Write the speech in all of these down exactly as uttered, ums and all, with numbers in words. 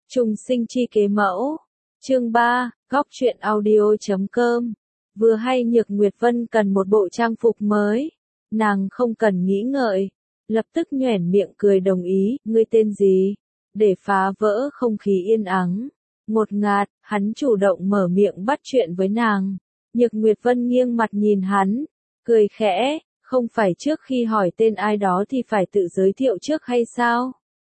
Trùng sinh chi kế mẫu. Chương ba, góc truyện audio chấm com. Vừa hay Nhược Nguyệt Vân cần một bộ trang phục mới. Nàng không cần nghĩ ngợi. Lập tức nhoẻn miệng cười đồng ý, ngươi tên gì? Để phá vỡ không khí yên ắng. Ngột ngạt, hắn chủ động mở miệng bắt chuyện với nàng. Nhược Nguyệt Vân nghiêng mặt nhìn hắn. Cười khẽ, không phải trước khi hỏi tên ai đó thì phải tự giới thiệu trước hay sao?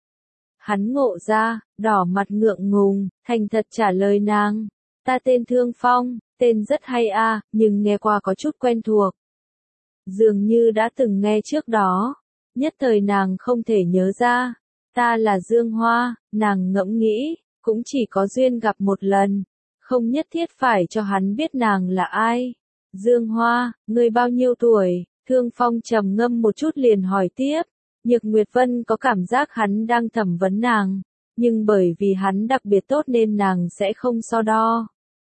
Hắn ngộ ra, đỏ mặt ngượng ngùng, thành thật trả lời nàng. Ta tên Thương Phong, tên rất hay a, à, nhưng nghe qua có chút quen thuộc. Dường như đã từng nghe trước đó. Nhất thời nàng không thể nhớ ra. Ta là Dương Hoa, nàng ngẫm nghĩ, cũng chỉ có duyên gặp một lần. Không nhất thiết phải cho hắn biết nàng là ai. Dương Hoa, ngươi bao nhiêu tuổi? Thương Phong trầm ngâm một chút liền hỏi tiếp. Nhược Nguyệt Vân có cảm giác hắn đang thẩm vấn nàng, nhưng bởi vì hắn đặc biệt tốt nên nàng sẽ không so đo.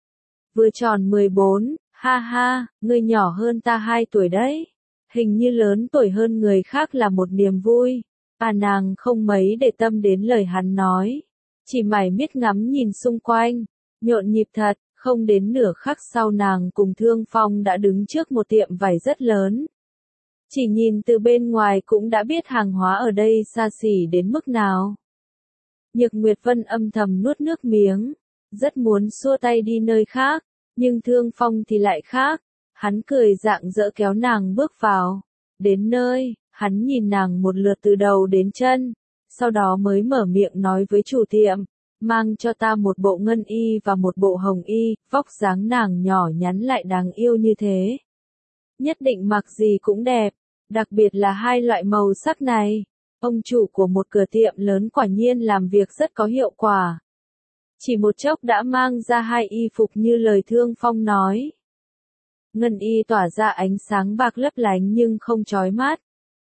Vừa tròn mười bốn, ha ha, ngươi nhỏ hơn ta hai tuổi đấy. Hình như lớn tuổi hơn người khác là một niềm vui. À nàng không mấy để tâm đến lời hắn nói. Chỉ mải miết ngắm nhìn xung quanh. Nhộn nhịp thật, không đến nửa khắc sau nàng cùng Thương Phong đã đứng trước một tiệm vải rất lớn. Chỉ nhìn từ bên ngoài cũng đã biết hàng hóa ở đây xa xỉ đến mức nào. Nhược Nguyệt Vân âm thầm nuốt nước miếng, rất muốn xua tay đi nơi khác, nhưng Thương Phong thì lại khác. Hắn cười rạng rỡ kéo nàng bước vào. Đến nơi, hắn nhìn nàng một lượt từ đầu đến chân, sau đó mới mở miệng nói với chủ tiệm, mang cho ta một bộ ngân y và một bộ hồng y, vóc dáng nàng nhỏ nhắn lại đáng yêu như thế. Nhất định mặc gì cũng đẹp. Đặc biệt là hai loại màu sắc này. Ông chủ của một cửa tiệm lớn quả nhiên làm việc rất có hiệu quả. Chỉ một chốc đã mang ra hai y phục như lời Thương Phong nói. Ngân y tỏa ra ánh sáng bạc lấp lánh nhưng không chói mắt.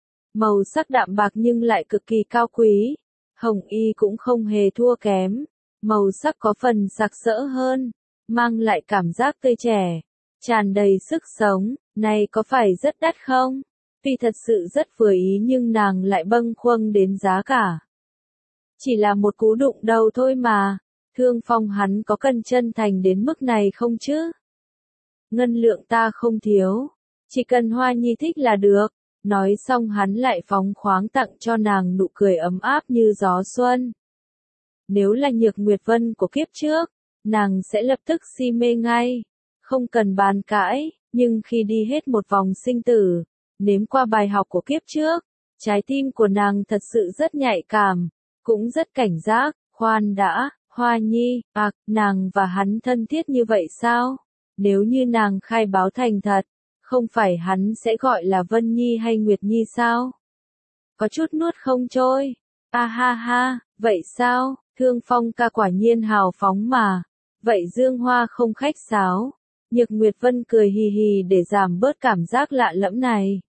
Màu sắc đạm bạc nhưng lại cực kỳ cao quý. Hồng y cũng không hề thua kém. Màu sắc có phần sặc sỡ hơn. Mang lại cảm giác tươi trẻ. Tràn đầy sức sống. Này có phải rất đắt không? Tuy thật sự rất vừa ý nhưng nàng lại bâng khuâng đến giá cả. Chỉ là một cú đụng đầu thôi mà. Thương Phong hắn có cần chân thành đến mức này không chứ? Ngân lượng ta không thiếu. Chỉ cần Hoa Nhi thích là được. Nói xong hắn lại phóng khoáng tặng cho nàng nụ cười ấm áp như gió xuân. Nếu là Nhược Nguyệt Vân của kiếp trước, nàng sẽ lập tức si mê ngay. Không cần bàn cãi, nhưng khi đi hết một vòng sinh tử, nếm qua bài học của kiếp trước, trái tim của nàng thật sự rất nhạy cảm, cũng rất cảnh giác. Khoan đã, Hoa Nhi, à, nàng và hắn thân thiết như vậy sao? Nếu như nàng khai báo thành thật, không phải hắn sẽ gọi là Vân Nhi hay Nguyệt Nhi sao? Có chút nuốt không trôi. A ha ha, vậy sao? Thương Phong ca quả nhiên hào phóng mà. Vậy Dương Hoa không khách sáo. Nhược Nguyệt Vân cười hì hì để giảm bớt cảm giác lạ lẫm này.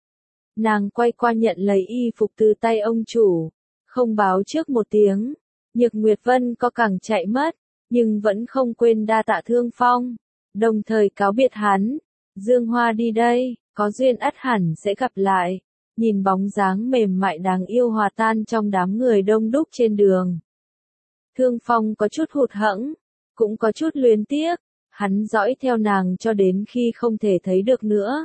Nàng quay qua nhận lấy y phục từ tay ông chủ, không báo trước một tiếng. Nhược Nguyệt Vân có càng chạy mất, nhưng vẫn không quên đa tạ Thương Phong, đồng thời cáo biệt hắn. Dương Hoa đi đây, có duyên ắt hẳn sẽ gặp lại. Nhìn bóng dáng mềm mại đáng yêu hòa tan trong đám người đông đúc trên đường. Thương Phong có chút hụt hẫng, cũng có chút luyến tiếc, hắn dõi theo nàng cho đến khi không thể thấy được nữa.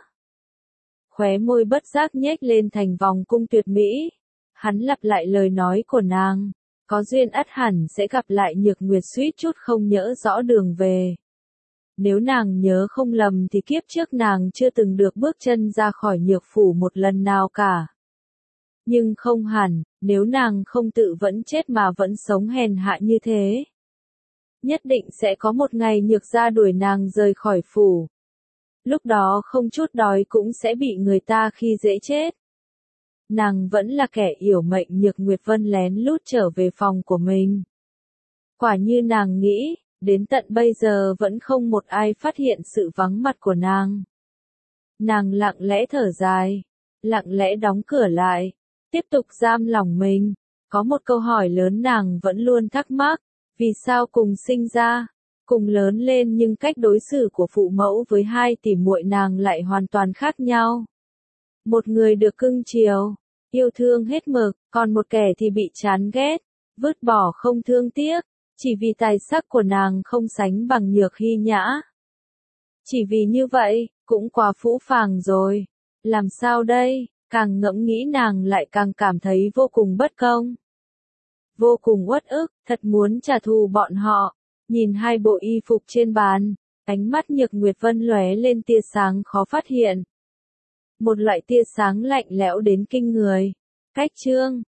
Khóe môi bất giác nhếch lên thành vòng cung tuyệt mỹ. Hắn lặp lại lời nói của nàng. Có duyên ắt hẳn sẽ gặp lại. Nhược Nguyệt suýt chút không nhớ rõ đường về. Nếu nàng nhớ không lầm thì kiếp trước nàng chưa từng được bước chân ra khỏi nhược phủ một lần nào cả. Nhưng không hẳn, nếu nàng không tự vẫn chết mà vẫn sống hèn hạ như thế. Nhất định sẽ có một ngày nhược gia đuổi nàng rời khỏi phủ. Lúc đó không chút đói cũng sẽ bị người ta khi dễ chết. Nàng vẫn là kẻ yểu mệnh. Nhược Nguyệt Vân lén lút trở về phòng của mình. Quả như nàng nghĩ, đến tận bây giờ vẫn không một ai phát hiện sự vắng mặt của nàng. Nàng lặng lẽ thở dài, lặng lẽ đóng cửa lại, tiếp tục giam lòng mình. Có một câu hỏi lớn nàng vẫn luôn thắc mắc, vì sao cùng sinh ra, cùng lớn lên nhưng cách đối xử của phụ mẫu với hai tỷ muội nàng lại hoàn toàn khác nhau. Một người được cưng chiều, yêu thương hết mực, còn một kẻ thì bị chán ghét, vứt bỏ không thương tiếc. Chỉ vì tài sắc của nàng không sánh bằng Nhược Hy Nhã. Chỉ vì như vậy, cũng quá phũ phàng rồi. Làm sao đây? Càng ngẫm nghĩ nàng lại càng cảm thấy vô cùng bất công. Vô cùng uất ức, thật muốn trả thù bọn họ. Nhìn hai bộ y phục trên bàn, ánh mắt Nhược Nguyệt Vân lóe lên tia sáng khó phát hiện. Một loại tia sáng lạnh lẽo đến kinh người. Cách chương